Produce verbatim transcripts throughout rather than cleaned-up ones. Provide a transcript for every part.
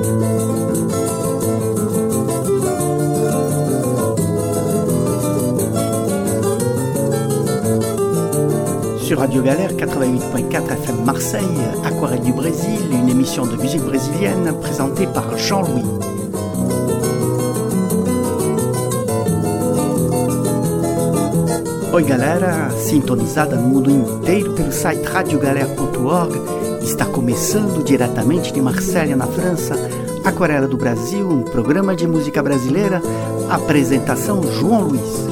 Sur Radio Galère quatre-vingt-huit point quatre F M Marseille, Aquarelle du Brésil, une émission de musique brésilienne présentée par Jean-Louis. Oi galera, sintonizada no mundo inteiro pelo site radio galera ponto org, está começando diretamente de Marselha, na França, Aquarela do Brasil, um programa de música brasileira, apresentação João Luiz.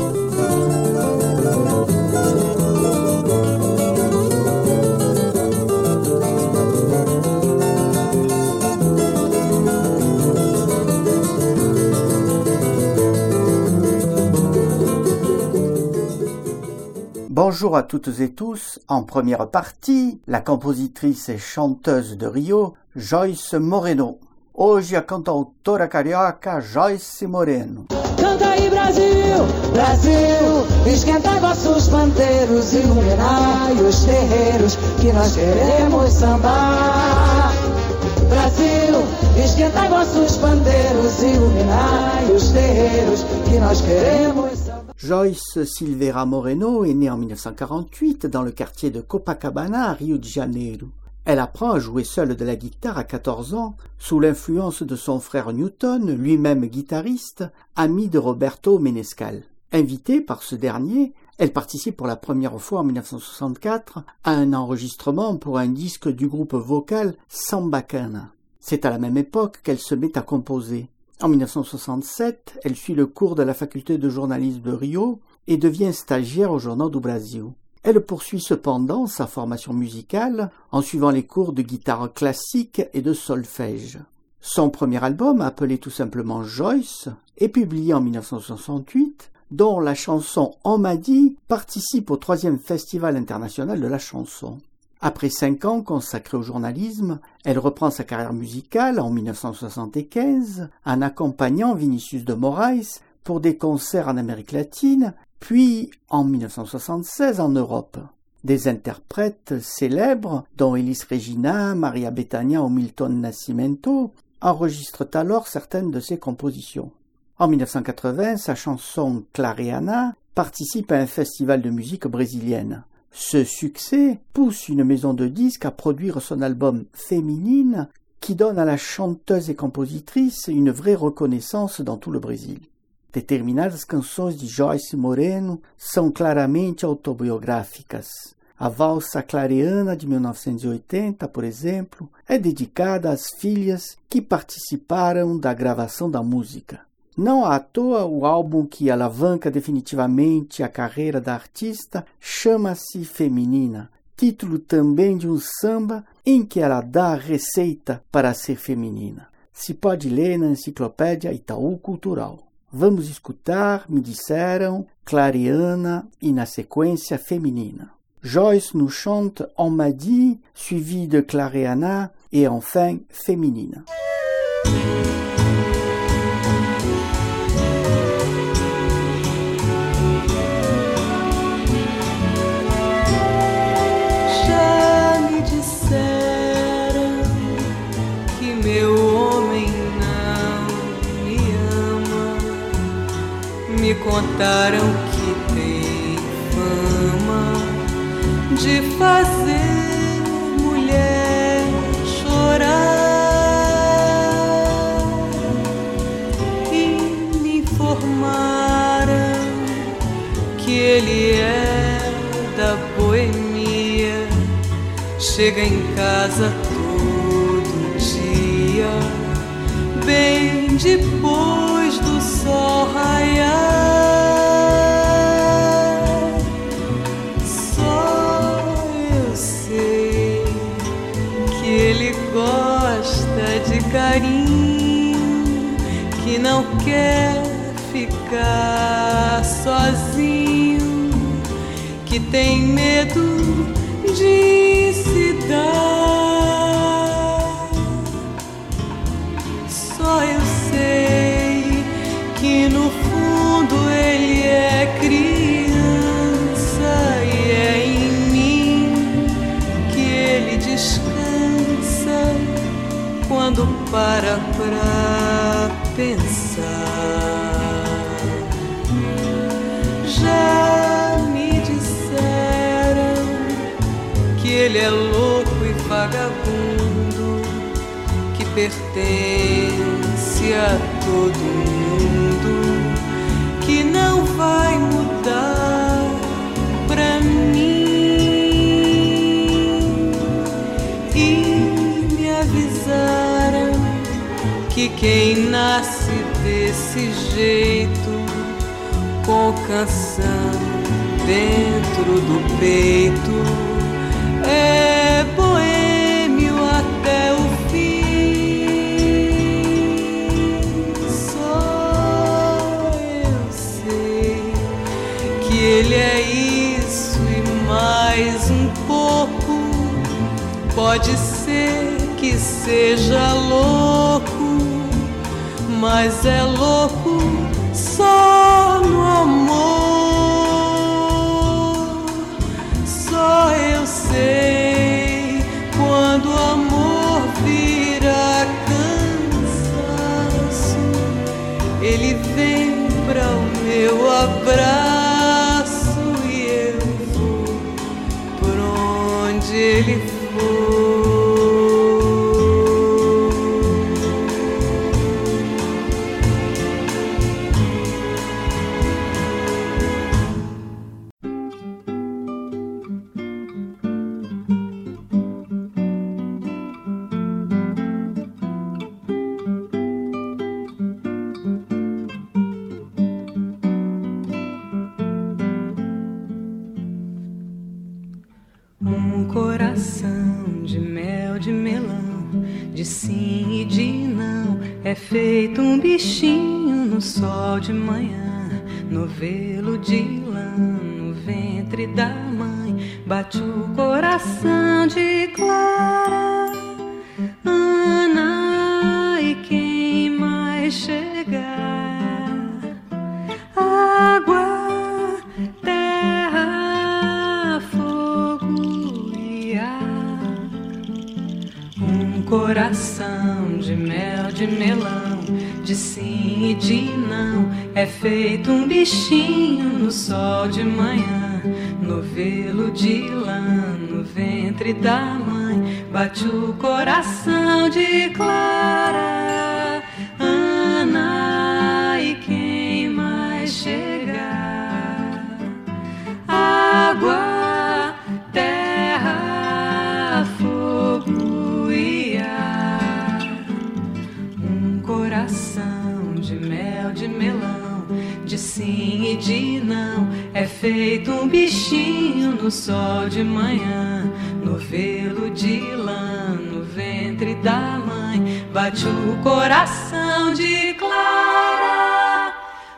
Bonjour à toutes et tous. En première partie, la compositrice et chanteuse de Rio, Joyce Moreno. Hoje a cantautora carioca Joyce Moreno. Canta aí Brasil, Brasil, esquentai vossos pandeiros, iluminai os terreiros, que nós queremos sambar. Brasil, esquentai vossos pandeiros, iluminai os terreiros, que nós queremos sambar. Joyce Silveira Moreno est née en dix-neuf cent quarante-huit dans le quartier de Copacabana à Rio de Janeiro. Elle apprend à jouer seule de la guitare à quatorze ans, sous l'influence de son frère Newton, lui-même guitariste, ami de Roberto Menescal. Invitée par ce dernier, elle participe pour la première fois en dix-neuf cent soixante-quatre à un enregistrement pour un disque du groupe vocal Sambacana. C'est à la même époque qu'elle se met à composer. En dix-neuf cent soixante-sept, elle suit le cours de la faculté de journalisme de Rio et devient stagiaire au Jornal do Brasil. Elle poursuit cependant sa formation musicale en suivant les cours de guitare classique et de solfège. Son premier album, appelé tout simplement Joyce, est publié en dix-neuf cent soixante-huit, dont la chanson On m'a dit participe au troisième Festival international de la chanson. Après cinq ans consacrés au journalisme, elle reprend sa carrière musicale en dix-neuf cent soixante-quinze en accompagnant Vinicius de Moraes pour des concerts en Amérique latine, puis en dix-neuf cent soixante-seize en Europe. Des interprètes célèbres, dont Elis Regina, Maria Bethânia ou Milton Nascimento, enregistrent alors certaines de ses compositions. En dix-neuf cent quatre-vingts, sa chanson Clareana participe à un festival de musique brésilienne. Ce succès pousse une maison de disques à produire son album Féminine, qui donne à la chanteuse et compositrice une vraie reconnaissance dans tout le Brésil. Determinadas canções de Joyce Moreno são claramente autobiográficas. A valsa Clareana de mil novecentos e oitenta, por exemplo, é dedicada às filhas que participaram da gravação da música. Não à toa, o álbum que alavanca definitivamente a carreira da artista chama-se Feminina, título também de um samba em que ela dá a receita para ser feminina. Se pode ler na enciclopédia Itaú Cultural. Vamos escutar, me disseram, Clareana e na sequência Feminina. Joyce nous chante On m'a dit, suivi de Clareana et enfin Feminina. Me contaram que tem fama de fazer mulher chorar, e me informaram que ele é da boemia, chega em casa todo dia, bem depois do sol raiar. Carinho, que não quer ficar sozinho, que tem medo de se dar. Só eu sei que no fundo ele é criança e é em mim que ele descansa quando quando para pra pensar. Já me disseram que ele é louco e vagabundo, que pertence a todo mundo, que não vai mudar pra mim. E me avisaram que quem nasce desse jeito, com canção dentro do peito, é boêmio até o fim. Só eu sei que ele é isso e mais um pouco. Pode ser que seja louco, mas é louco só no amor. Só eu sei quando o amor vira cansaço, ele vem pra o meu abraço e eu vou por onde ele for. Um coração de mel, de melão, de sim e de não, é feito um bichinho no sol de manhã, novelo de lã, no ventre da mãe, bate o coração de Clara, Ana e quem mais chegar, água, coração de mel, de melão, de sim e de não, é feito um bichinho no sol de manhã, novelo de lã, no ventre da mãe, bate o coração de Clara, Ana e quem mais chegar, água, terra, fogo e ar. Um coração de mel, de melão, de sim e de não, é feito um bichinho no sol de manhã, novelo de lã, no ventre da mãe, bate o coração de Clara,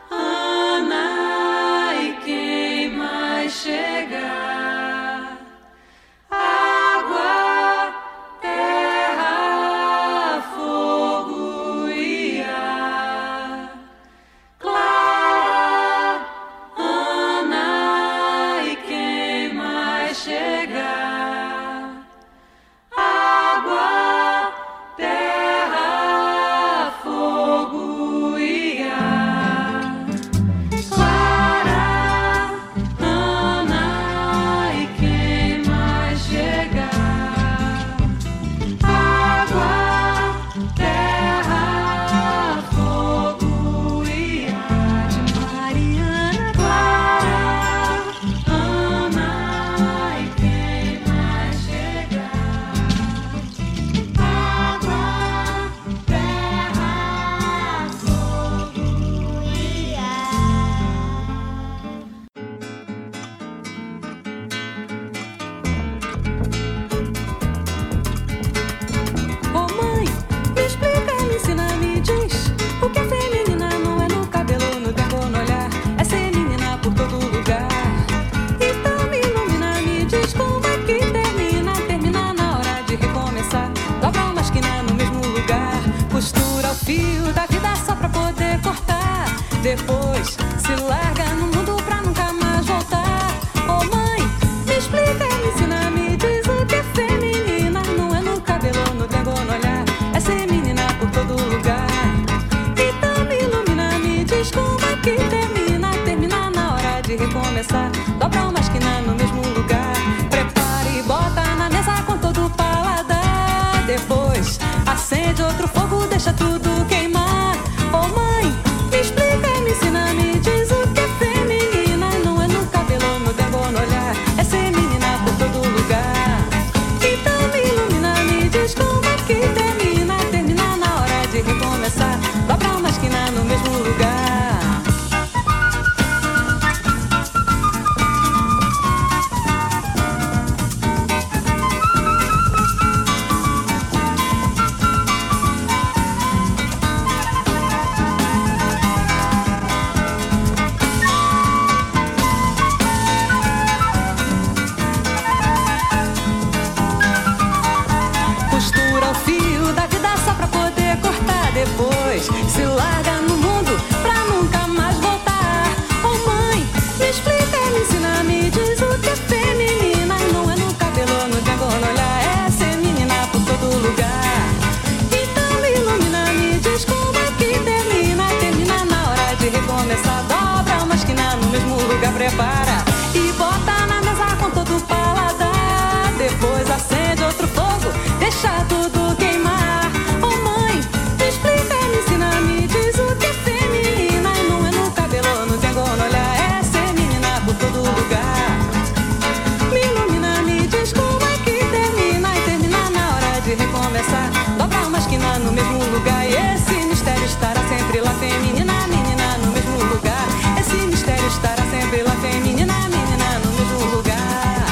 Ana e quem mais chegar, água, terra, fogo e ar. Clara, Ana e quem mais chegar, água, terra, fogo e ar. Clara, Ana e quem mais chegar, água, terra, fogo e ar. De Mariana, Clara, Ana e quem mais chegar, água, terra, fogo e ar. Ô mãe, me explica, me ensina, me diz o que é ser menina, não é no cabelo, no tempo, no olhar, é ser menina por todo lugar. Então me ilumina, me diz como é que termina, termina na hora de recomeçar, dobra uma esquina no mesmo lugar, costura o fio da vida só pra poder cortar, depois se larga no mundo pra nunca mais voltar. Ô mãe, me explica, me ensina, me diz o que é ser menina, não é no cabelo, no tempo, no olhar, é ser menina vez se larga no mundo pra nunca mais voltar. Oh mãe, me explica, me ensina, me diz o que é feminina. Não é no cabelo, no dengo, no olhar, é ser menina por todo lugar. Então me ilumina, me diz como é que termina. Termina na hora de recomeçar, dobra uma esquina no mesmo lugar, prepara e bota na mesa com todo o paladar. Depois acende outro fogo, deixa tudo queimar. Oh mãe, me explica, me ensina, me diz o que é feminina. Não é no cabelo, no dengo, no olhar, é ser menina por todo lugar. Me ilumina, me diz como é que termina. E termina na hora de recomeçar, dobra uma esquina no mesmo lugar. E esse mistério estará sempre lá, feminina, menina no mesmo lugar. Esse mistério estará sempre lá, feminina, menina no mesmo lugar.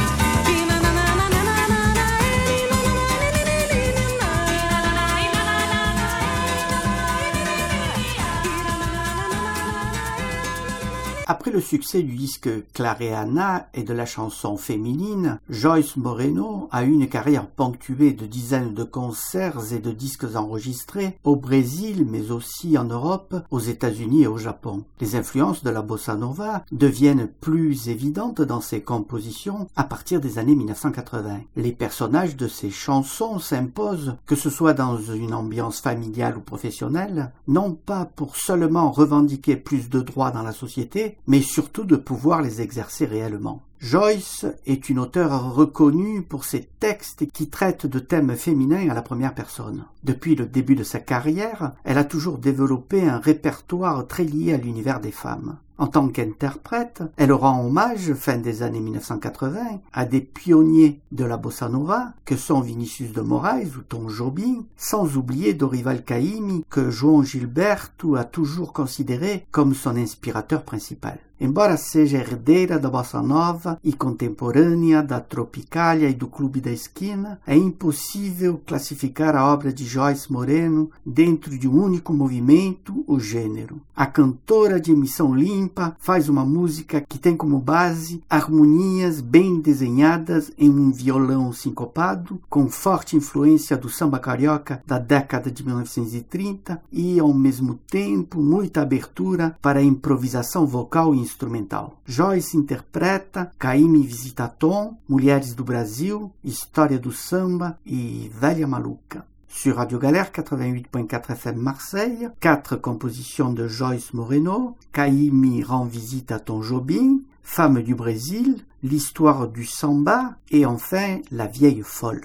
Après le succès du disque Clareana et de la chanson féminine, Joyce Moreno a eu une carrière ponctuée de dizaines de concerts et de disques enregistrés au Brésil, mais aussi en Europe, aux États-Unis et au Japon. Les influences de la bossa nova deviennent plus évidentes dans ses compositions à partir des années mille neuf cent quatre-vingts. Les personnages de ses chansons s'imposent, que ce soit dans une ambiance familiale ou professionnelle, non pas pour seulement revendiquer plus de droits dans la société, mais surtout de pouvoir les exercer réellement. Joyce est une auteure reconnue pour ses textes qui traitent de thèmes féminins à la première personne. Depuis le début de sa carrière, elle a toujours développé un répertoire très lié à l'univers des femmes. En tant qu'interprète, elle rend hommage, fin des années mille neuf cent quatre-vingts, à des pionniers de la bossa nova, que sont Vinicius de Moraes ou Tom Jobim, sans oublier Dorival Caymmi, que João Gilberto a toujours considéré comme son inspirateur principal. Embora seja herdeira da bossa nova e contemporânea da Tropicália e do Clube da Esquina, é impossível classificar a obra de Joyce Moreno dentro de um único movimento, o gênero. A cantora de emissão limpa faz uma música que tem como base harmonias bem desenhadas em um violão sincopado, com forte influência do samba carioca da década de mil novecentos e trinta e, ao mesmo tempo, muita abertura para a improvisação vocal e instrumental. Joyce interpreta Caymmi Visita Tom, Mulheres do Brasil, História do Samba e Velha Maluca. Sur Radio Galère quatre-vingt-huit point quatre F M Marseille, quatre compositions de Joyce Moreno, Caymmi rend visite à Tom Jobim, Femme du Brésil, L'histoire du samba et enfin La vieille folle.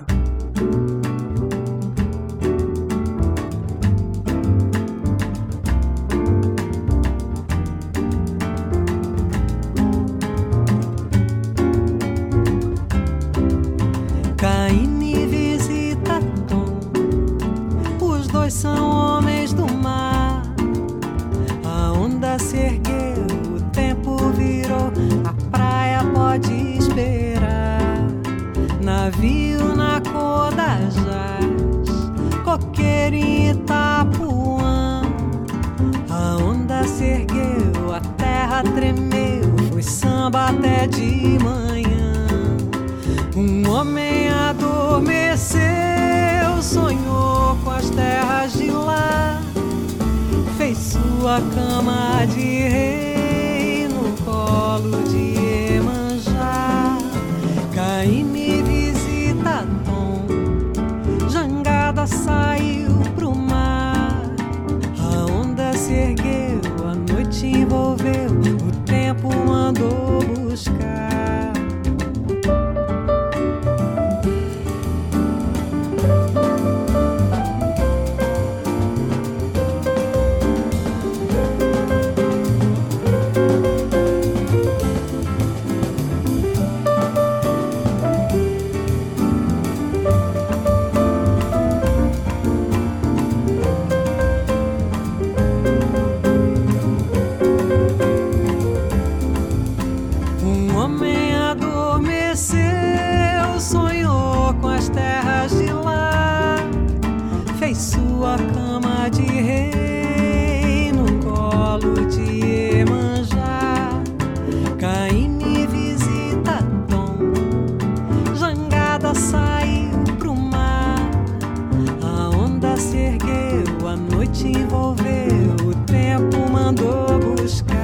Caymmi visita Tom, os dois são homens do mar. A onda se ergueu, o tempo virou, a praia pode esperar. Navio na Codajás, coqueiro em Itapuã. A onda se ergueu, a terra tremeu, foi samba até de manhã. Um homem adormeceu, sonhou com as terras de lá, fez sua cama de rei no colo de Iemanjá. Caymmi visita Tom, jangada saiu pro mar. A onda se ergueu, a noite envolveu, o tempo mandou buscar. envolveu, o tempo mandou buscar.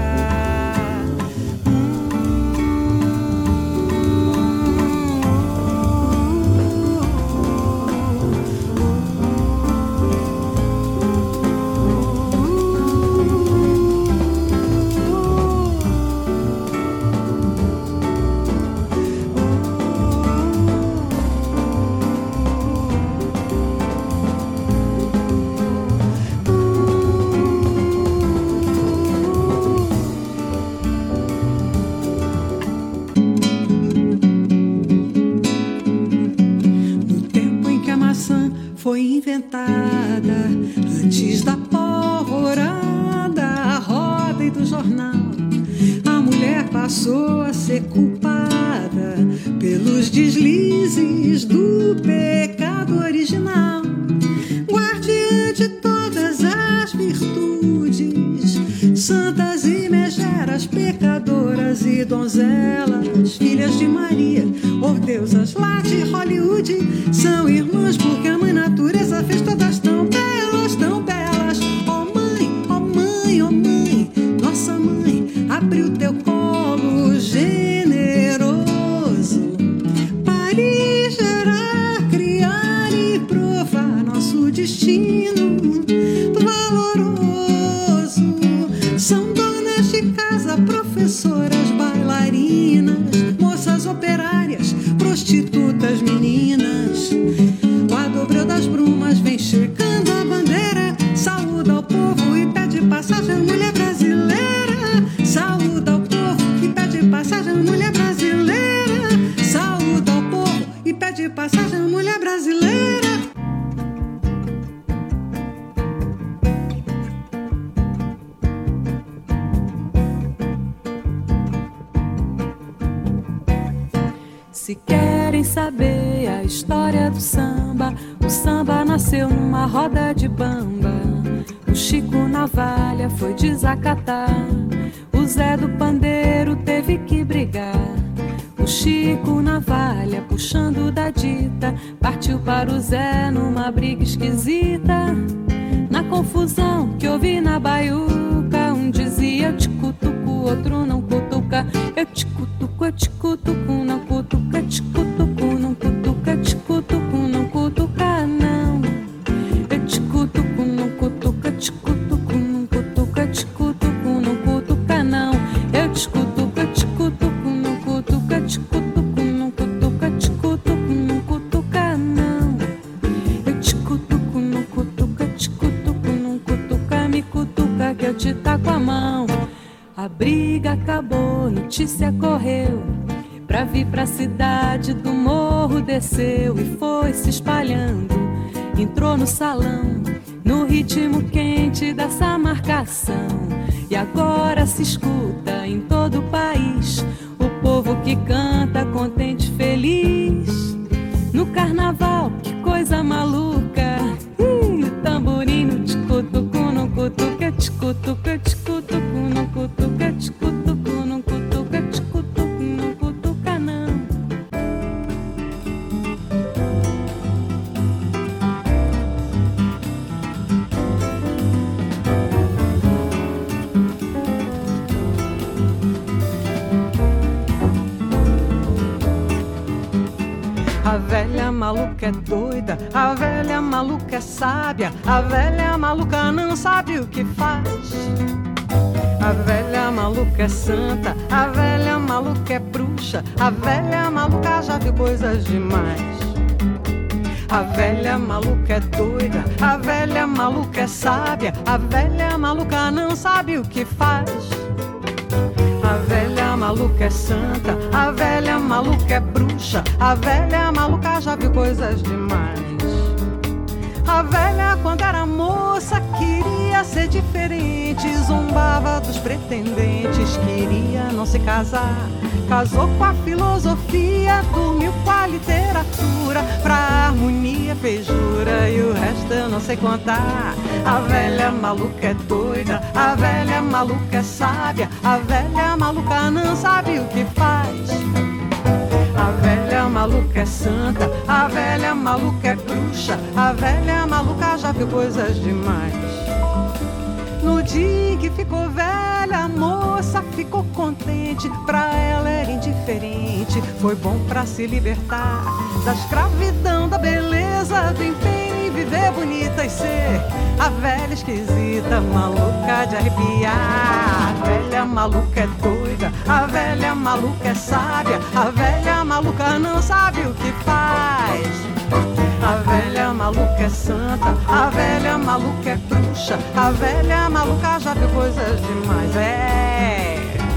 Foi inventada antes da pólvora, da roda e do jornal. A mulher passou a ser culpada pelos deslizes do pecado original. Guardiã de todas as virtudes, santas e megeras, pecadoras e donzelas, filhas de Maria, ou deusas lá de Hollywood, são irmãs porque a mãe natureza fez todas tão belas, tão belas. Ó oh mãe, ó oh mãe, ó oh mãe, nossa mãe, abre o teu colo generoso para gerar, criar e provar nosso destino valoroso. São donas de casa, professoras, bailarinas, moças operárias, prostitutas, meninas. O adobreu das brumas vem chegando a bandeira, saúda ao povo e pede passagem, mulher brasileira. Saúda ao povo e pede passagem, mulher brasileira. Saúda ao povo e pede passagem, mulher brasileira. Se querem saber a história do samba, o samba nasceu numa roda de bamba. O Chico Navalha foi desacatar, o Zé do Pandeiro teve que brigar. O Chico Navalha, puxando da dita, partiu para o Zé numa briga esquisita. Na confusão que houve na baiuca, um dizia eu te cutuco, o outro não cutuca. Eu te cutuco, eu te cutuco, não cutuca, te cutuco, não cutuca, te cutuco, não cutuca, não. Eu te cutuco, não cutuca, te cutuco, não cutuca, te cutuco, não cutuca, não. Eu te cutuco, eu te cutuco, não cutuca, te cutuco, não cutuca, te cutuco, não cutuca, não. Eu te cutuco, não cutuca, te cutuco, não cutuca, me cutuca que eu te taco a mão. A briga acabou, notícia correu, pra vir pra cidade do morro desceu e foi se espalhando. Entrou no salão, no ritmo quente dessa marcação. E agora se escuta em todo o país o povo que canta contente, feliz. No carnaval, que coisa maluca. Ih, o tamborino te cutuco, não cutuca, te cutuca, te cutuco, não cutuca, te cutuco, não cutuca, te cutuco, não cutuca, não. A velha maluca é doida, a velha maluca é sábia, a velha maluca não sabe o que faz. A velha maluca é santa, a velha maluca é bruxa, a velha maluca já viu coisas demais. A velha maluca é doida, a velha maluca é sábia, a velha maluca não sabe o que faz. A velha maluca é santa, a velha maluca é bruxa, a velha maluca já viu coisas demais. A velha, quando era moça, queria ser diferente, zombava dos pretendentes, queria não se casar. Casou com a filosofia, dormiu com a literatura, pra harmonia fez jura e o resto eu não sei contar. A velha maluca é doida, a velha maluca é sábia, a velha maluca não sabe o que faz. A velha maluca é santa, a velha maluca é bruxa, a velha maluca já viu coisas demais. dia que ficou velha, a moça ficou contente. Pra ela era indiferente, foi bom pra se libertar da escravidão, da beleza, do empenho em viver bonita e ser a velha esquisita, maluca de arrepiar. A velha maluca é doida, a velha maluca é sábia, a velha maluca não sabe o que faz. A velha maluca é santa, a velha maluca é bruxa, a velha maluca já viu coisas demais, é.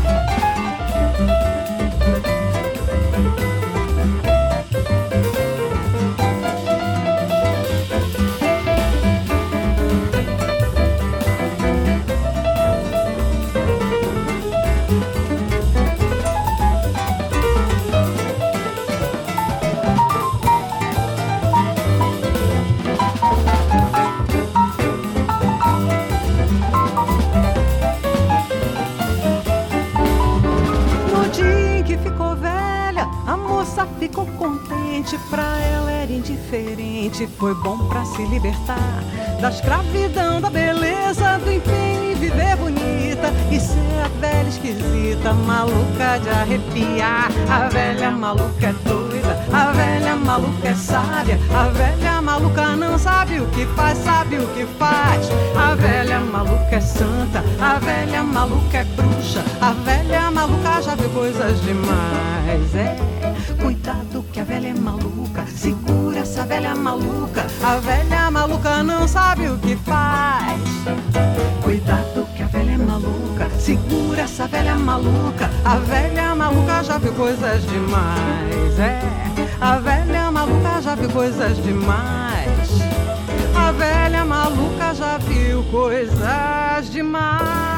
Ficou contente, pra ela era indiferente, foi bom pra se libertar da escravidão, da beleza, do empenho em viver bonita e ser a velha esquisita, maluca de arrepiar. A velha maluca é doida, a velha maluca é sábia, a velha maluca não sabe o que faz, sabe o que faz. A velha maluca é santa, a velha maluca é bruxa, a velha maluca já viu coisas demais, é. Cuidado que a velha é maluca, segura essa velha maluca, a velha maluca não sabe o que faz. Cuidado que a velha é maluca, segura essa velha maluca, a velha maluca já viu coisas demais, é. A velha maluca já viu coisas demais, a velha maluca já viu coisas demais.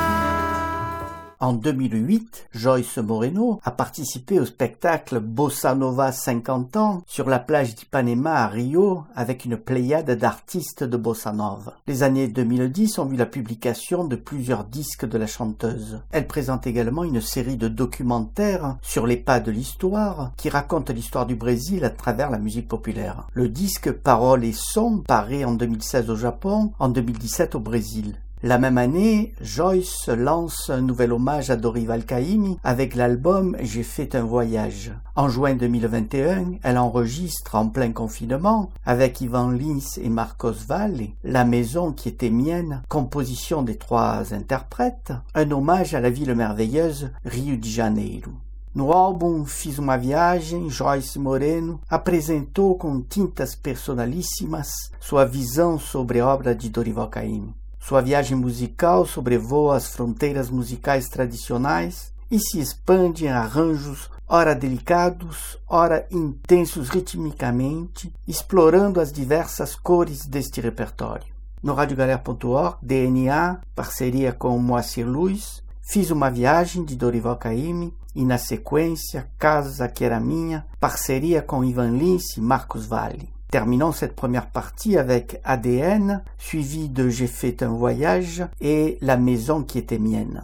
En deux mille huit, Joyce Moreno a participé au spectacle Bossa Nova cinquante ans sur la plage d'Ipanema à Rio avec une pléiade d'artistes de Bossa Nova. Les années deux mille dix ont vu la publication de plusieurs disques de la chanteuse. Elle présente également une série de documentaires sur les pas de l'histoire qui racontent l'histoire du Brésil à travers la musique populaire. Le disque Paroles et Sons paraît en deux mille seize au Japon, en deux mille dix-sept au Brésil. La même année, Joyce lance un nouvel hommage à Dorival Caymmi avec l'album J'ai fait un voyage. En juin deux mille vingt et un, elle enregistre en plein confinement avec Ivan Lins et Marcos Valle, La maison qui était mienne, composition des trois interprètes, un hommage à la ville merveilleuse Rio de Janeiro. No álbum Fiz uma Viagem, Joyce Moreno apresentou com tintas personalíssimas sua visão sobre a obra de Dorival Caymmi. Sua viagem musical sobrevoa as fronteiras musicais tradicionais e se expande em arranjos ora delicados, ora intensos ritmicamente, explorando as diversas cores deste repertório. No rádio galera ponto org, D N A, parceria com Moacir Luiz, Fiz uma Viagem de Dorival Caymmi e, na sequência, Casa que era minha, parceria com Ivan Lins e Marcos Valle. Terminons cette première partie avec A D N, suivi de J'ai fait un voyage et La maison qui était mienne.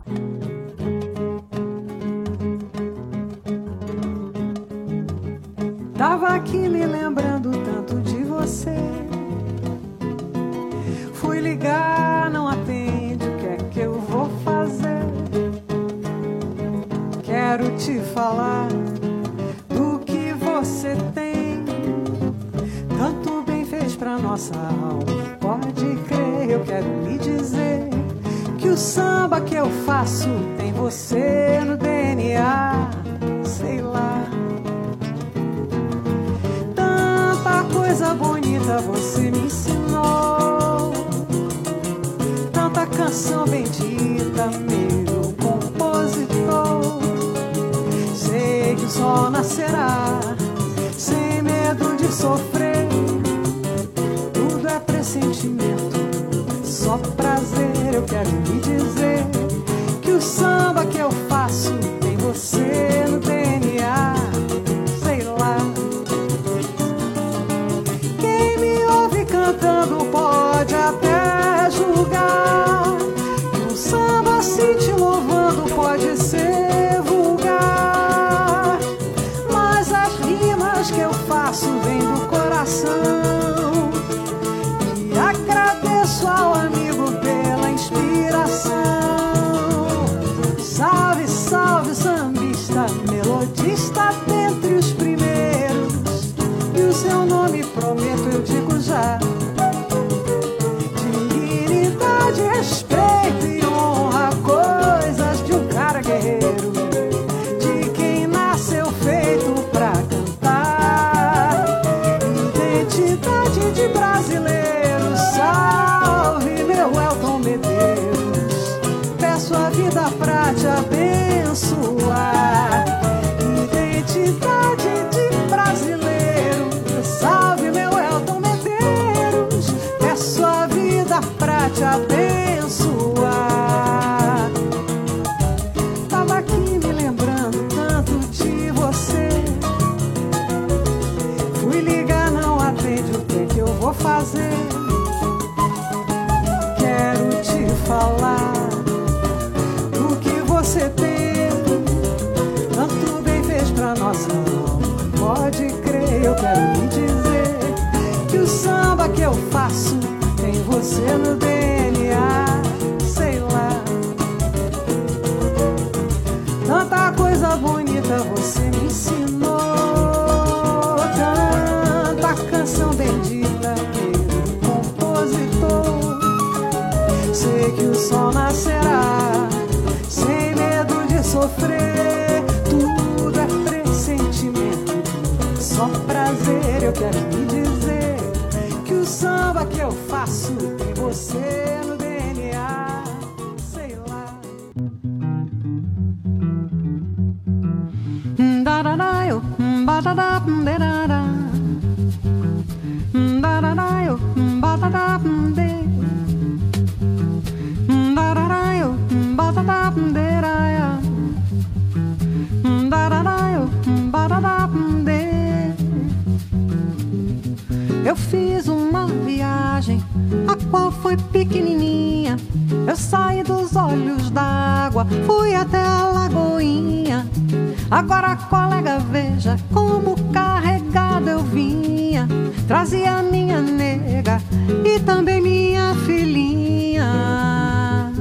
Tava aqui me lembrando tanto de você, fui ligar, não atende, o que é que eu vou fazer? Quero te falar do que você tem, tanto bem fez pra nossa alma, pode crer. Eu quero lhe dizer que o samba que eu faço tem você no D N A, sei lá. Tanta coisa bonita você me ensinou, tanta canção bendita, meu compositor. Sei que o sol nascerá sem medo de sofrer, tudo é pressentimento, só prazer. Eu quero lhe dizer que o samba que eu faço tem você no D N A, sei lá. Quem me ouve cantando pode até julgar que um samba assim te louvando pode ser vulgar, mas as rimas que eu faço vêm do coração, e agradeço ao amigo pela inspiração. de respeito e honra, coisas de um cara guerreiro, de quem nasceu feito pra cantar. Identidade de brasileiro, salve meu Elton Medeiros, peço a vida pra te abençoar. Identidade de brasileiro, salve meu Elton Medeiros, peço a vida pra te abençoar. Tava aqui me lembrando tanto de você, fui ligar, não atende, o que que eu vou fazer? Quero te falar o que você tem, tanto bem fez pra nossa alma. Pode crer, eu quero lhe dizer que o samba que eu faço tem você no D N A, sei lá. Tanta coisa bonita você me ensinou, tanta canção bendita, meu compositor. Sei que o sol nascerá sem medo de sofrer, tudo é pressentimento, só prazer. Eu quero lhe dizer que o samba que eu faço tem você no D N A, sei lá. Da-da-da-yo, ba-da-da-da-da-da. Da-da-da-yo, ba-da-da-da-da. Da-da-da-yo, ba-da-da-da-da-da. Da-da-da-yo, ba-da-da-da-da. Eu fiz uma viagem, a qual foi pequenininha. Eu saí dos olhos d'água, fui até a Lagoinha. Agora, colega, veja como carregado eu vinha. Trazia minha nega e também minha filhinha.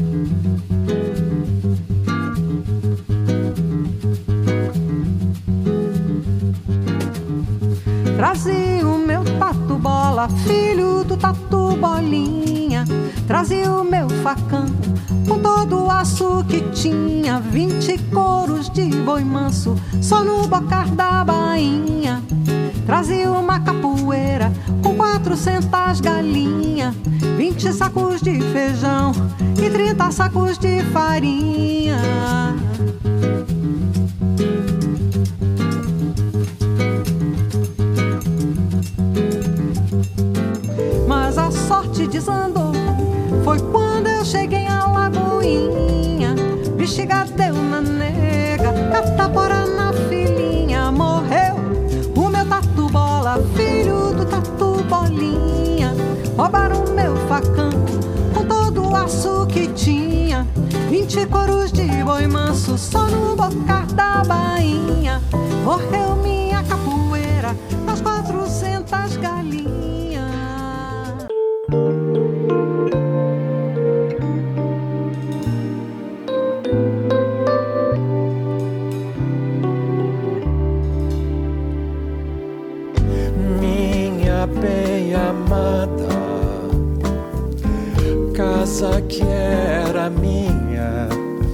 Trazia o meu tatu bola, filho do tatu bolinha. Trazia o meu facão com todo o aço que tinha. Vinte couros de boi manso só no bocar da bainha. Trazia uma capoeira com quatrocentas galinhas. Vinte sacos de feijão e trinta sacos de farinha. Mas a sorte desandou, foi quando eu cheguei à Lagoinha. Bexiga deu na nega, catapora na filhinha. Morreu o meu tatu bola, filho do tatu bolinha. Roubaram o meu facão com todo o aço que tinha. Vinte couros de boi manso só no bocar da bainha. Morreu minha capoeira das quatrocentas galinhas. Bem amada, casa que era minha,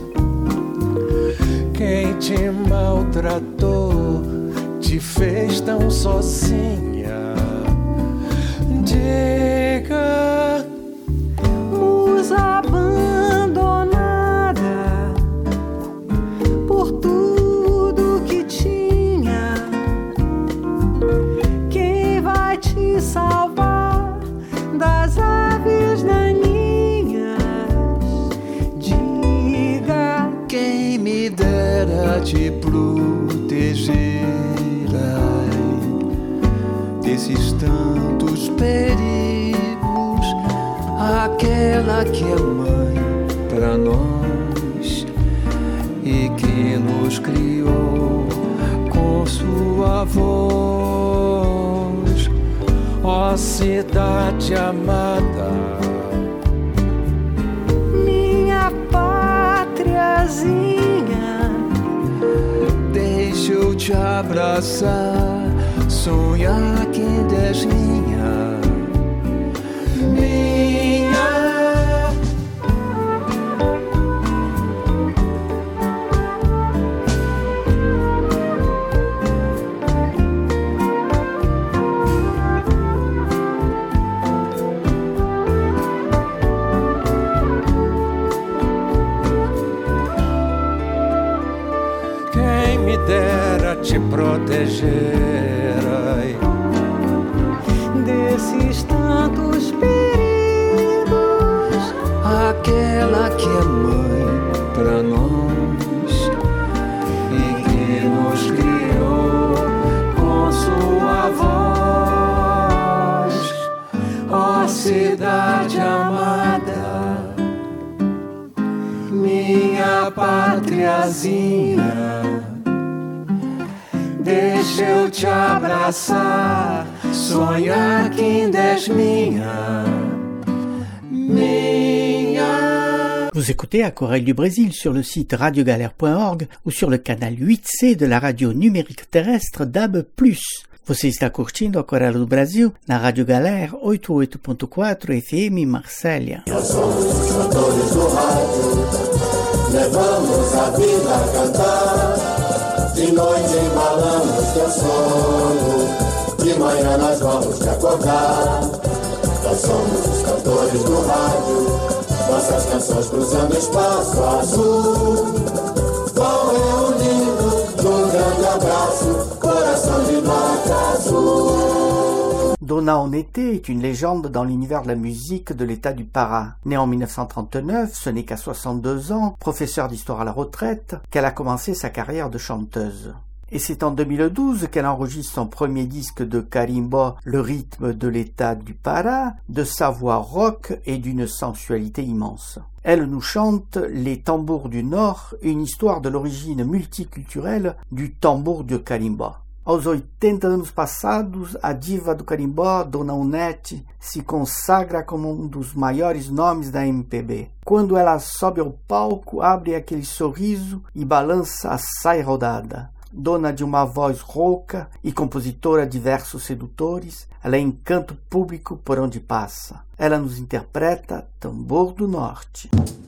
quem te maltratou te fez tão sozinha. Diga, musa abandonada por tudo que tinha, quem vai te salvar das aves daninhas? Diga, quem me dera te proteger, ai, desses tantos perigos, aquela que é mãe pra nós e que nos criou com sua voz. Ó cidade amada, minha pátriazinha, deixa eu te abraçar, sonhar que és minha, minha te proteger, ai, desses tantos perigos. Aquela que é mãe pra nós e que nos criou com sua voz, ó cidade amada, minha pátriazinha, deixa eu te abraçar, sonhar que ainda és minha, minha. Vous écoutez Aquarelle du Brésil sur le site radio galère point org ou sur le canal huit C de la radio numérique terrestre D A B plus. Você está curtindo Aquarelle do Brasil na Rádio Galera oitenta e oito ponto quatro F M Marsella. Nós somos os cantores do rádio, levamos a vida a cantar. De noite embalamos teu sono, de manhã nós vamos te acordar. Nós somos os cantores do rádio, nossas canções cruzando espaço azul, vão reunindo num grande abraço, coração de nota azul. Dona Onete est une légende dans l'univers de la musique de l'État du Pará. Née en mille neuf cent trente-neuf, ce n'est qu'à soixante-deux ans, professeure d'histoire à la retraite, qu'elle a commencé sa carrière de chanteuse. Et c'est en deux mille douze qu'elle enregistre son premier disque de carimbo, le rythme de l'État du Pará, de sa voix rock et d'une sensualité immense. Elle nous chante Les tambours du Nord, une histoire de l'origine multiculturelle du tambour de carimbo. Aos oitenta anos passados, a diva do carimbó, Dona Onete, se consagra como um dos maiores nomes da M P B. Quando ela sobe ao palco, abre aquele sorriso e balança a saia rodada. Dona de uma voz rouca e compositora de versos sedutores, ela encanta o público por onde passa. Ela nos interpreta Tambor do Norte.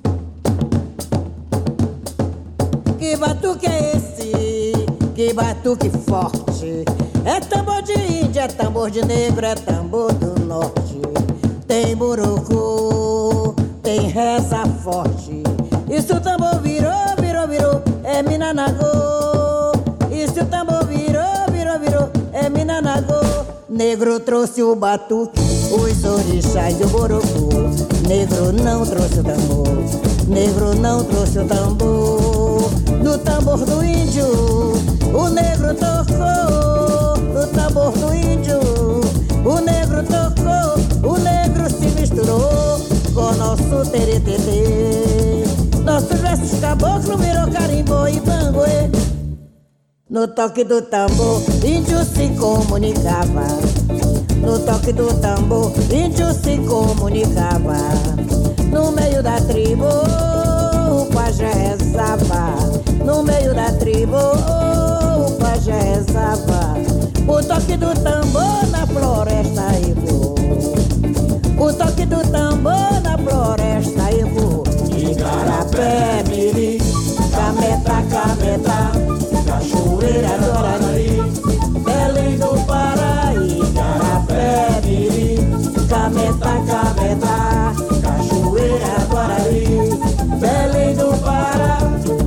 Que batuque é esse? Que batuque forte. É tambor de índio, é tambor de negro, é tambor do norte. Tem burucu, tem reza forte. E se o tambor virou, virou, virou, é Minanagô. E se o tambor virou, virou, virou, é Minanagô. Negro trouxe o batuque, os orixás e o burucu. Negro não trouxe o tambor, negro não trouxe o tambor. No tambor do índio, o negro tocou. No tambor do índio, o negro tocou. O negro se misturou com nosso teretetê. Nossos versos caboclo virou carimbó e banguê. No toque do tambor, índio se comunicava. No toque do tambor, índio se comunicava. No meio da tribo, o pajé rezava. No meio da tribo, o pajé rezava. O toque do tambor na floresta ecoou. O toque do tambor na floresta ecoou. Igarapé, miri, cameta, cameta, cachoeira do Arari, Belém do Pará. Igarapé, miri, cameta, cameta, cachoeira do Arari, Belém do Pará.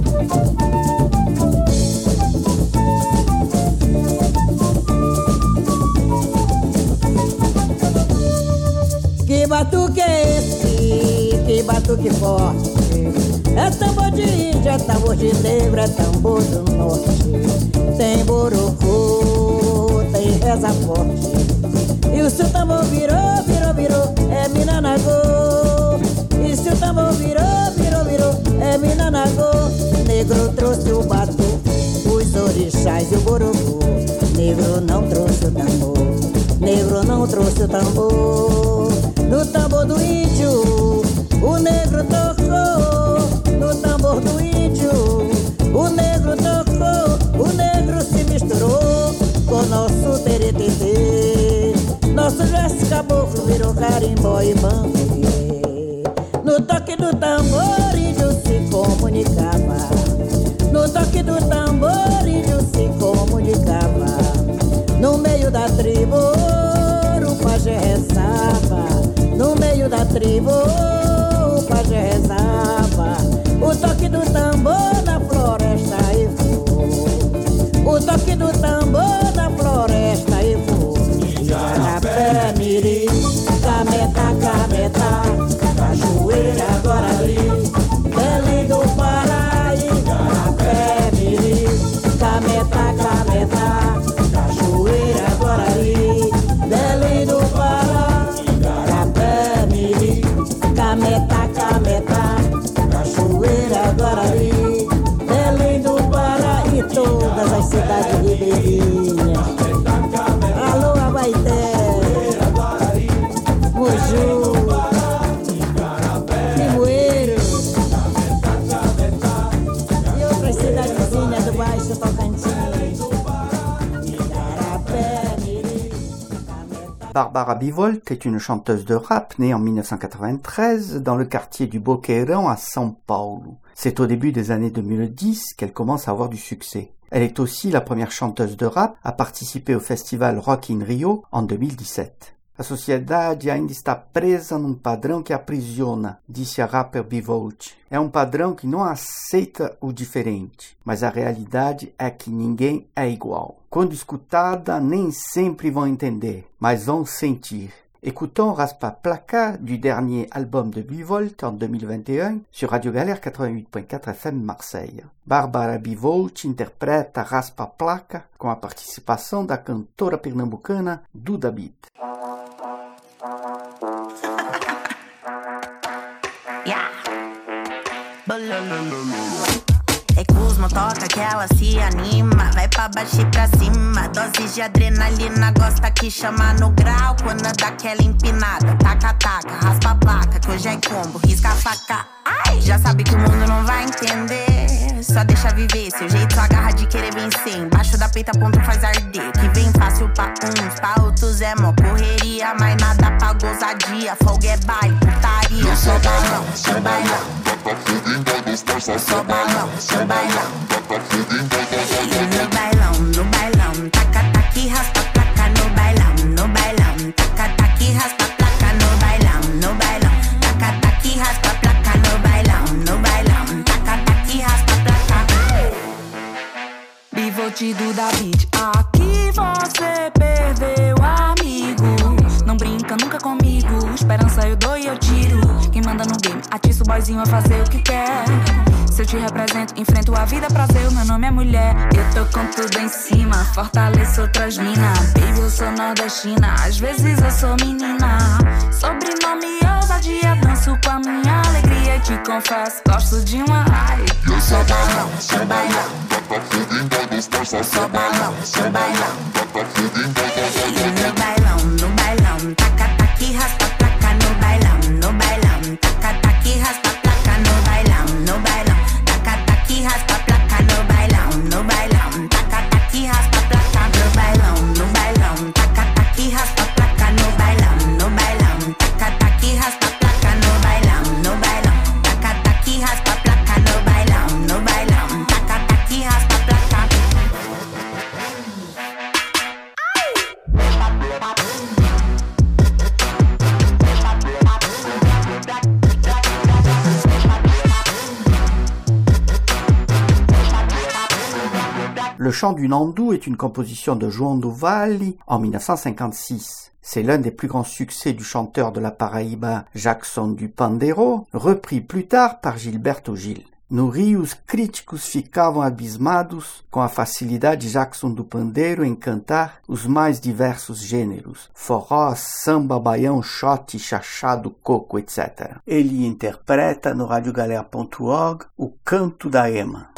Que batuque é esse? Que batuque forte. É tambor de índio, é tambor de negro, é tambor do norte. Tem burucu, tem reza forte. E o seu tambor virou, virou, virou, é Minanagô. E se o tambor virou, virou, virou, é Minanagô. Negro trouxe o batuque, os orixás e o burucu. Negro não trouxe o tambor, negro não trouxe o tambor. No tambor do índio, o negro tocou. No tambor do índio, o negro tocou. O negro se misturou com nosso teretetê. Nossos versos caboclo virou carimbó e banguê. No toque do tambor, índio se comunicava. No toque do tambor, índio se comunicava. No meio da tribo, o pajé rezava. No meio da tribo, o pajé rezava. O toque do tambor na floresta ecoou. O toque do Barbara Bivolt est une chanteuse de rap née en mille neuf cent quatre-vingt-treize dans le quartier du Boqueirão à São Paulo. C'est au début des années deux mille dix qu'elle commence à avoir du succès. Elle est aussi la première chanteuse de rap à participer au festival Rock in Rio en deux mille dix-sept. A sociedade ainda está presa num padrão que aprisiona, disse a rapper Bivolt. É um padrão que não aceita o diferente, mas a realidade é que ninguém é igual. Quando escutada, nem sempre vão entender, mas vão sentir. Écoutons Raspa Placa du dernier album de Bivolt en deux mille vingt et un sur Radio Galère quatre-vingt-huit point quatre F M Marseille. Barbara Bivolt interpreta Raspa Placa com a participação da cantora pernambucana Duda Beat. É Cosmo, toca que ela se anima. Vai pra baixo e pra cima. Doses de adrenalina, gosta que chama no grau. Quando dá aquela empinada, taca, taca, raspa a placa. Que hoje é combo, risca a faca. Ai, já sabe que o mundo não vai entender. Só deixa viver, seu jeito só agarra de querer vencer. Embaixo da peita ponto faz arder. Que vem fácil pra uns, pra outros é mó correria. Mas nada pra ousadia, folga é baile, putaria. Só bailão, só bailão. Só bailão, só bailão. No bailão, no bailão. Taca, taca e raspa placa no bailão. No bailão, taca, taca e raspa placa no bailão. No bailão, taca, taca e raspa placa no bailão. No bailão, taca, taca e raspa placa. Bivolt Duda Beat. Aqui você perdeu, amigo. Não brinca nunca comigo. Esperança eu dou e eu tiro. Quem manda no game, atiça o boyzinho a fazer o que quer. Se eu te represento, enfrento a vida pra ser. O meu nome é mulher, eu tô com tudo em cima. Fortaleço outras minas. Baby, eu sou nordestina. Às vezes eu sou menina. Sobrenome ousadia. Danço com a minha alegria. E te confesso, gosto de uma ai. Eu sou bailão, sou bailão. Sou bailão, sou bailão. No bailão, no bailão. Taca, taca e raspa placa no bailão. No bailão, taca, taca e raspa placa no bailão. No bailão, taca, taca e raspa placa no bailão. No bailão, taca, taca e raspa placa no bailão. No bailão, taca, taca e raspa placa no bailão. No bailão, taca, taca e raspa placa no bailão. No bailão, taca, taca e raspa placa no bailão. No bailão, taca, taca e raspa placa. Le chant du Nandu est une composition de João do Vale en mille neuf cent cinquante-six. C'est l'un des plus grands succès du chanteur de la Paraíba Jackson do Pandeiro, repris plus tard par Gilberto Gil. No Rio, os críticos ficavam abismados com a facilidade de Jackson do Pandeiro em cantar os mais diversos gêneros, forró, samba, baião, shot, chachado, coco, etcétera. Ele interpreta no radio galère ponto org o Canto da Ema.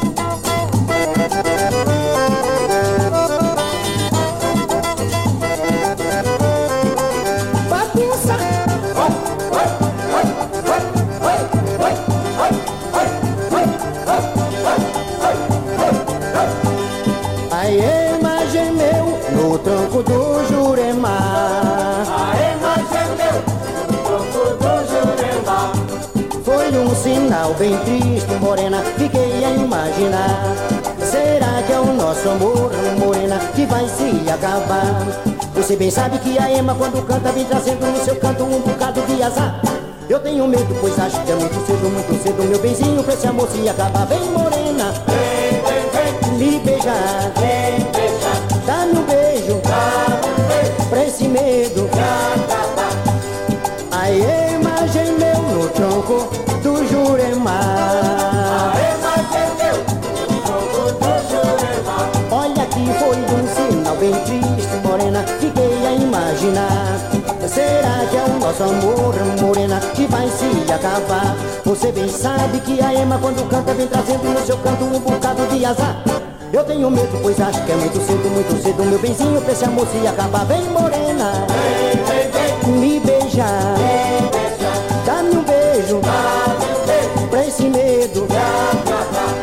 A ema gemeu no tronco do Jurema. A ema gemeu no tronco do Jurema. Foi um sinal bem triste, morena, fiquei a imaginar. Será que é o nosso amor, morena, que vai se acabar? Você bem sabe que a ema quando canta vem trazendo no seu canto um bocado de azar. Eu tenho medo, pois acho que é muito cedo, muito cedo, meu benzinho, pra esse amor se acabar. Vem, morena, Vem, vem, vem, me beijar, vem beijar. dá-me um beijo, Dá-me um beijo pra esse medo. pra acabar. A ema gemeu no tronco do Jurema. A ema gemeu no tronco do Jurema. Olha que foi um sinal bem triste, morena, fiquei a imaginar. Será que é o nosso amor, morena, que vai se acabar? Você bem sabe que a ema quando canta vem trazendo no seu canto um bocado de azar. Eu tenho medo, pois acho que é muito cedo, muito cedo, meu benzinho, pra esse amor se acabar. Vem, morena, Vem, vem, vem, me beijar, vem beijar. dá-me um beijo, Dá-me um beijo pra esse medo. pra acabar.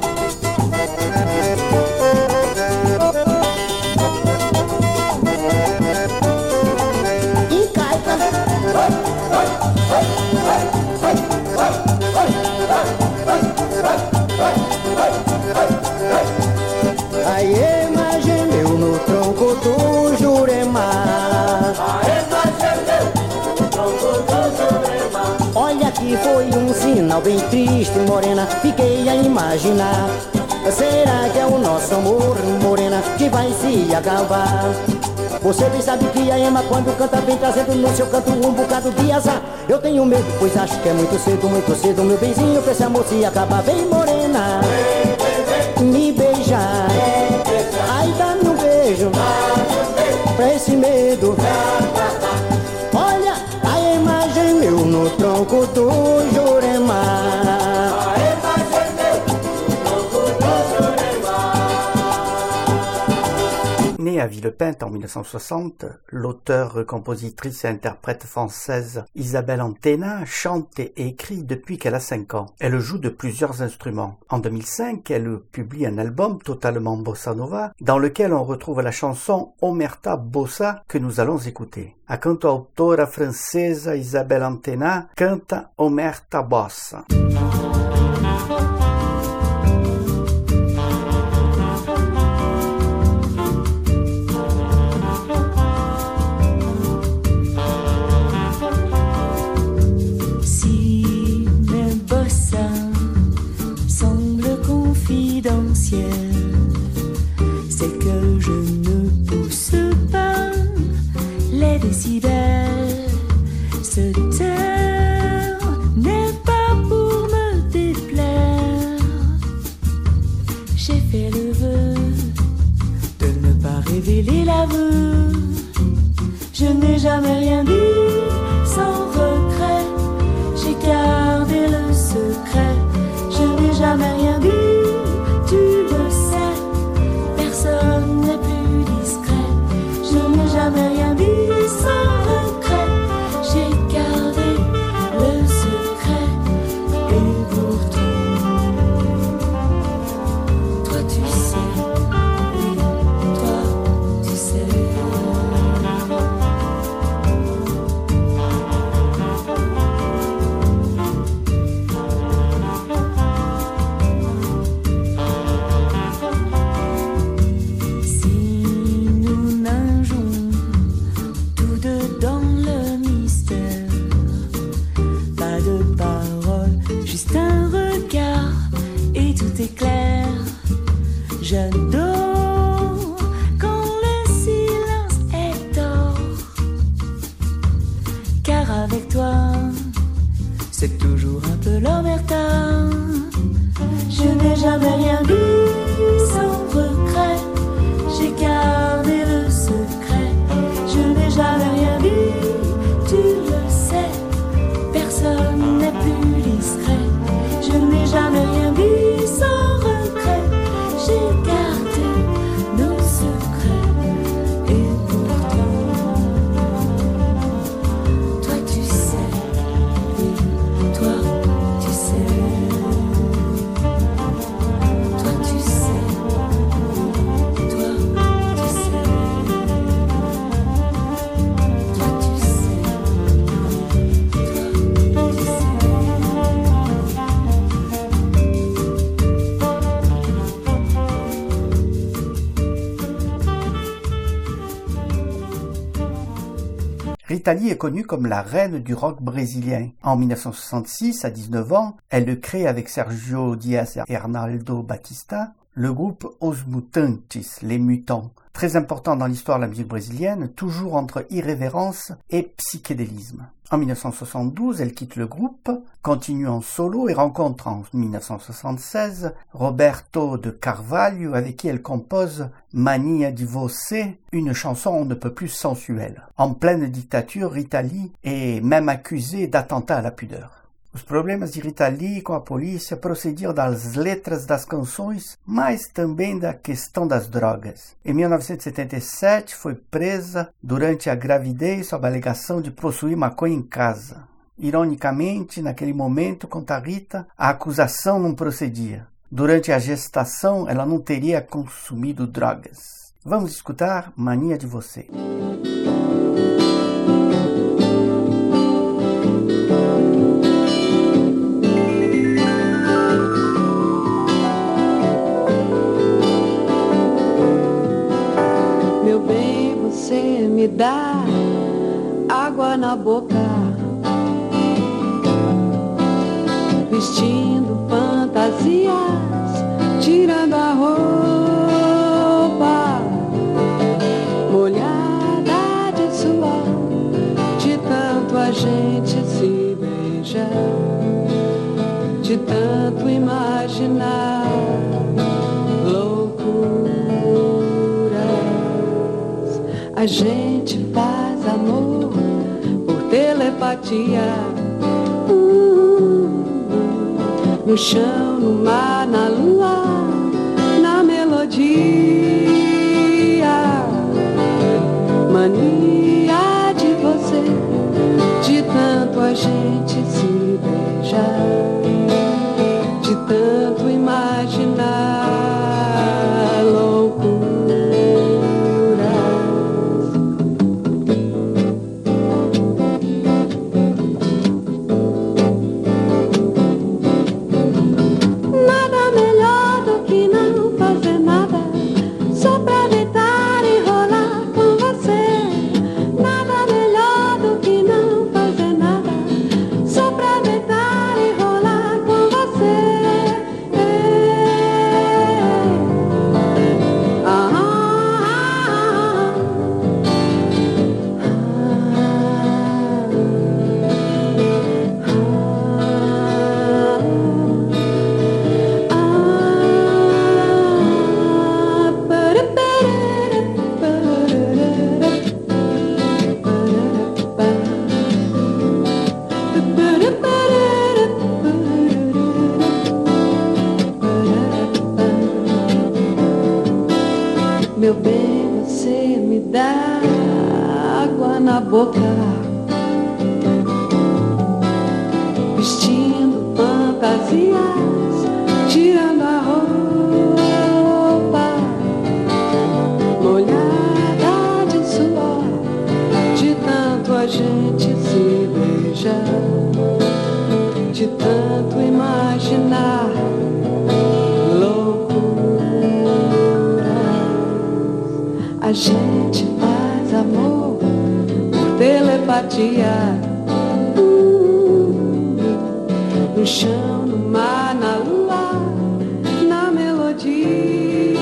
Música Olha que foi um sinal bem triste, morena, fiquei a imaginar. Será que é o nosso amor, morena, que vai se acabar? Você bem sabe que a Ema quando canta vem trazendo no seu canto um bocado de azar. Eu tenho medo, pois acho que é muito cedo, muito cedo, meu benzinho, pra esse amor se acabar. Vem morena, me beijar, ai dá-me um beijo, pra esse medo. Olha, a Ema gemeu no tronco do Jurema. Née à Villepinte en mille neuf cent soixante, l'auteure, compositrice et interprète française Isabelle Antena chante et écrit depuis qu'elle a cinq ans. Elle joue de plusieurs instruments. En deux mille cinq, elle publie un album totalement bossa nova dans lequel on retrouve la chanson Omerta Bossa que nous allons écouter. A cantautora francesa Isabelle Antena canta Omerta Bossa. C'est que je ne pousse pas les décibels. Se taire n'est pas pour me déplaire. J'ai fait le vœu de ne pas révéler l'aveu. Je n'ai jamais rien dit sans regret. J'ai gardé le secret. Je n'ai jamais rien dit. Tu le sais, personne n'est plus discret. Je n'ai jamais rien dit sans regret. J'ai gardé le secret. Et pourtant, toi tu sais, oui, toi tu sais. J'adore quand le silence est d'or, car avec toi, c'est toujours un peu l'omerta. Je n'ai jamais rien dit sans regret. J'ai gardé le secret. Je n'ai jamais rien dit, tu le sais. Personne n'est plus discret. Je n'ai jamais rien dit sans regret. J'ai gardé nos secrets. Et pourtant, toi tu sais, oui, toi tu sais. Toi tu sais, oui, toi tu sais. Toi tu sais, oui, toi tu sais. Rita Lee est connue comme la reine du rock brésilien. En mille neuf cent soixante-six, à dix-neuf ans, elle le crée avec Sergio Dias et Arnaldo Batista le groupe Os Mutantes, les Mutants, très important dans l'histoire de la musique brésilienne, toujours entre irrévérence et psychédélisme. En mille neuf cent soixante-douze, elle quitte le groupe, continue en solo et rencontre en mille neuf cent soixante-seize Roberto de Carvalho avec qui elle compose Mania di Você, une chanson on ne peut plus sensuelle. En pleine dictature, Rita Lee est même accusée d'attentat à la pudeur. Os problemas de Rita Lee com a polícia procediam das letras das canções, mas também da questão das drogas. Em mil novecentos e setenta e sete, foi presa durante a gravidez sob a alegação de possuir maconha em casa. Ironicamente, naquele momento, conta Rita, a acusação não procedia. Durante a gestação, ela não teria consumido drogas. Vamos escutar Mania de Você. Me dá água na boca, vestindo fantasias, tirando a roupa molhada de suor, de tanto a gente se beijar, de tanto imaginar loucuras. A gente faz amor por telepatia, uh, no chão, no mar, na lua, na melodia. Mania de você, de tanto a gente se beijar, de tanto imaginar loucuras. Nada melhor do que não fazer nada, só pra deitar e rolar com você. Nada melhor do que não fazer nada, só pra deitar e rolar com você. Ah, ah, meu bem, você me dá água na boca, vestindo fantasias, tirando a roupa molhada de suor, de tanto a gente se beijar, de tanto imaginar a gente faz amor por telepatia, uh, no chão, no mar, na lua, na melodia.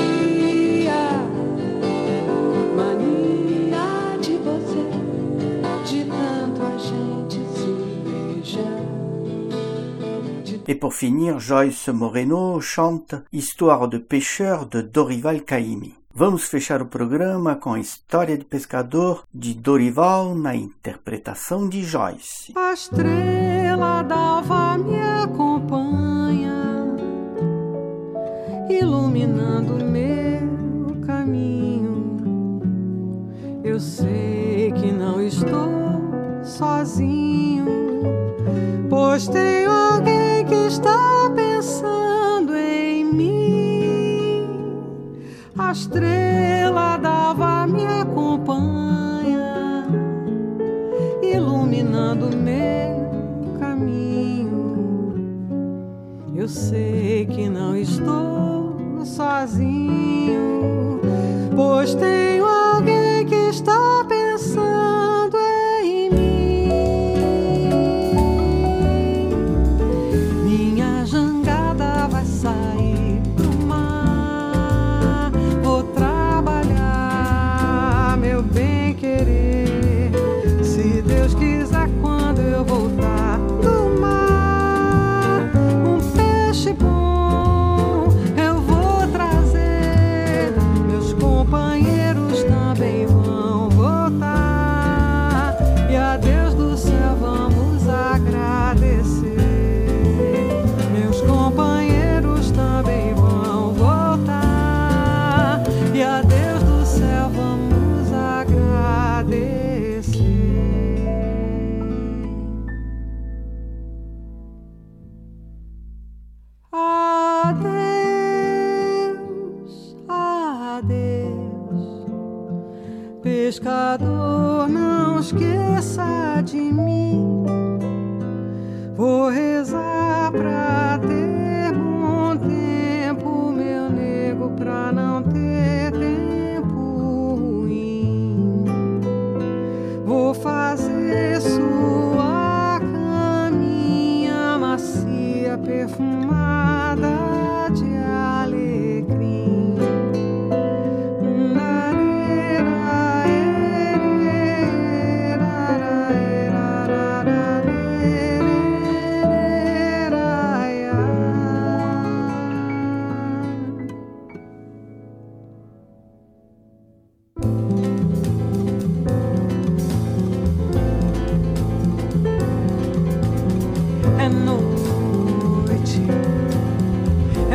Mania de você, de tanto a gente se beijar. Et pour finir, Joyce Moreno chante Histoire de pêcheur de Dorival Caymmi. Vamos fechar o programa com a História de Pescador de Dorival na interpretação de Joyce. A estrela d'alva me acompanha, iluminando meu caminho. Eu sei que não estou sozinho, pois tem alguém que está pensando em mim. A estrela d'alva me acompanha, iluminando meu caminho. Eu sei que não estou sozinho, pois tenho alguém que está pensando em mim. Minha jangada vai sair pro mar, vou trabalhar, meu bem querer. Se Deus quiser, quando eu voltar do mar, um peixe bom eu vou trazer. Meus companheiros também vão voltar, e a Deus do céu vamos agradecer. Meus companheiros também vão voltar, e a Deus do céu vamos agradecer. Adeus, adeus, pescador, não esqueça de mim. Vou rezar pra ter bom tempo, meu nego, pra não ter tempo ruim. Vou fazer sua caminha macia pelo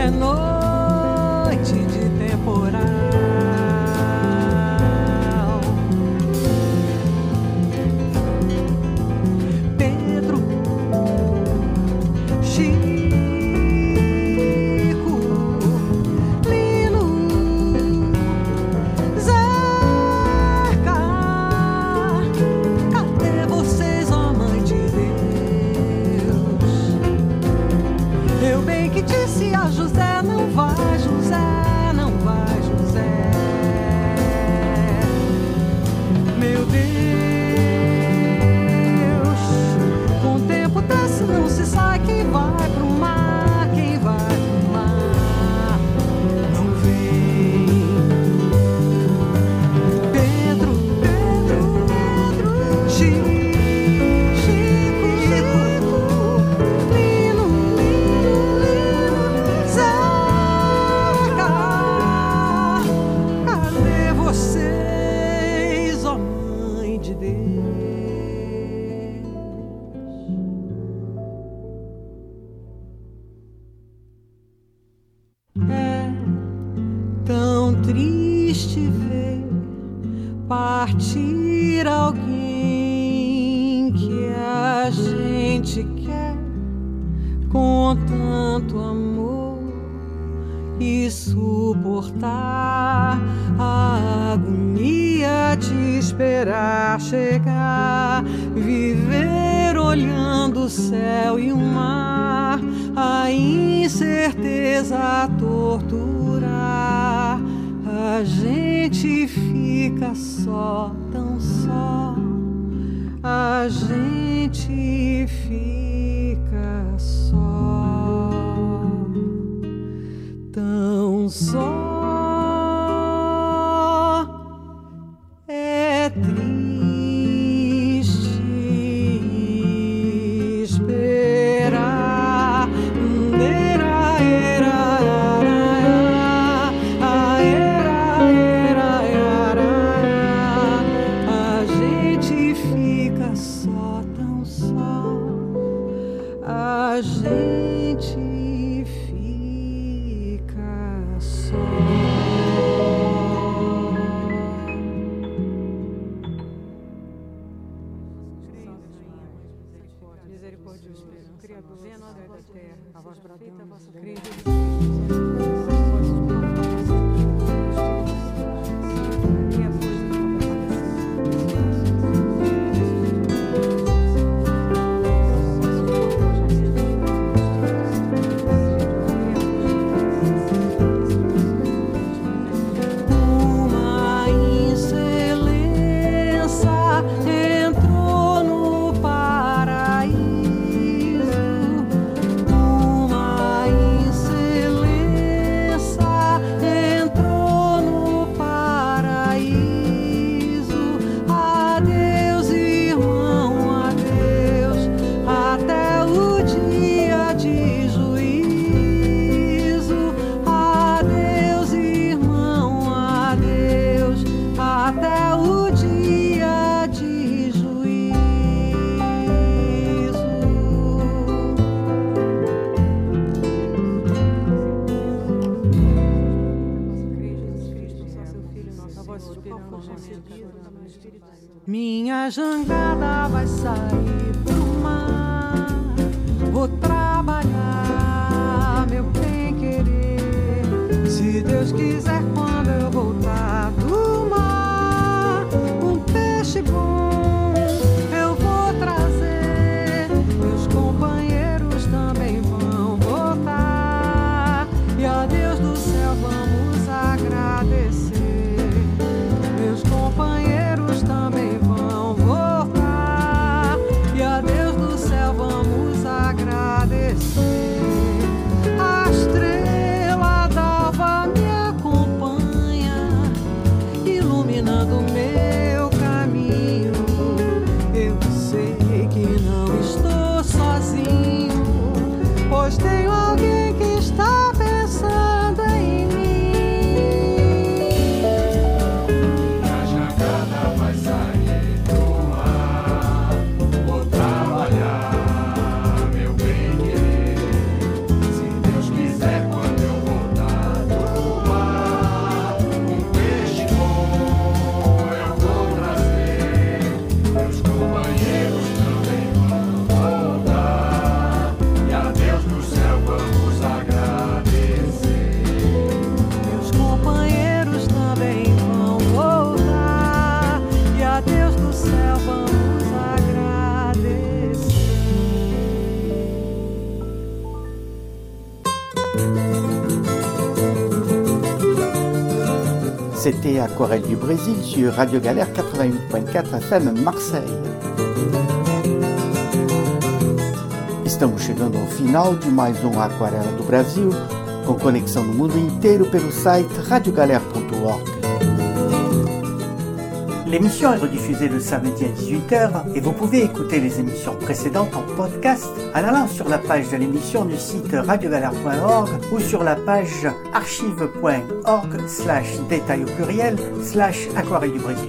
é noite de temporal. Pedro, Chico, Lino, Zeca, cadê vocês, ó Mãe de Deus? Eu bem que disse a José, não vai, José, não vai, José. Meu Deus, com o tempo desse não se sai. Quem vai pro mar, quem vai pro mar, não vem. Pedro, Pedro, Pedro, Chico, Chico, Chico, Lino, Zeca, cadê vocês, ó Mãe de Deus? É tão triste ver partir alguém que a gente quer com tanto amor e suportar a agonia de esperar chegar, viver olhando o céu e o mar, a incerteza torturar. A gente fica só, tão só, a gente fica só, tão só. É triste esperar. Era, era, era, era, era, a gente fica só, tão só, a gente fica só. Misericordioso, Criador, venha nós da terra, a voz bradando, a vossa crente. Uma excelência entrou no paraíso. Uma excelência entrou no paraíso. Adeus, irmão, adeus, até o dia de juízo. Adeus, irmão, adeus, até o dia de juízo. Minha jangada vai sair pro mar. Vou trabalhar, meu bem querer. Se Deus quiser, quando eu voltar do mar, um peixe bom eu vou trazer. Meus companheiros também vão voltar. E a Deus do céu vamos agradecer. Meus companheiros também vão voltar. E a Deus do céu vamos agradecer. A estrela d'alva me acompanha, iluminando meu caminho. Eu sei que não estou sozinho, pois tenho alguém que está pensando em mim. A jangada vai sair pro mar. Vou trabalhar, meu bem querer. C'était Aquarelle du Brésil sur Radio Galère quatre-vingt-huit point quatre F M Marseille. Estamos chegando ao final de mais um Aquarela do Brasil, com conexão no mundo inteiro pelo site radio galère point org. L'émission est rediffusée le samedi à dix-huit heures et vous pouvez écouter les émissions précédentes en podcast en allant sur la page de l'émission du site radio galère point org ou sur la page archive point org slash détail au pluriel slash Aquarelle du Brésil.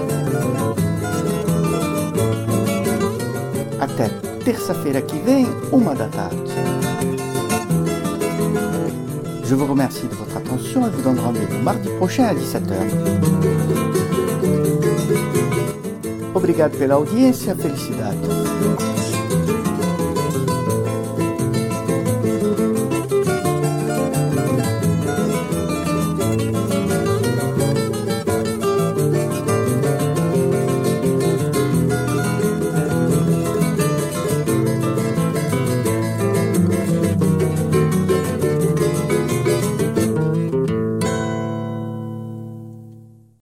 Até terça-feira que vem, uma da tarde. Je vous remercie de votre attention et vous donne rendez-vous mardi prochain à dix-sept heures. Obrigado pela audiência, felicidade.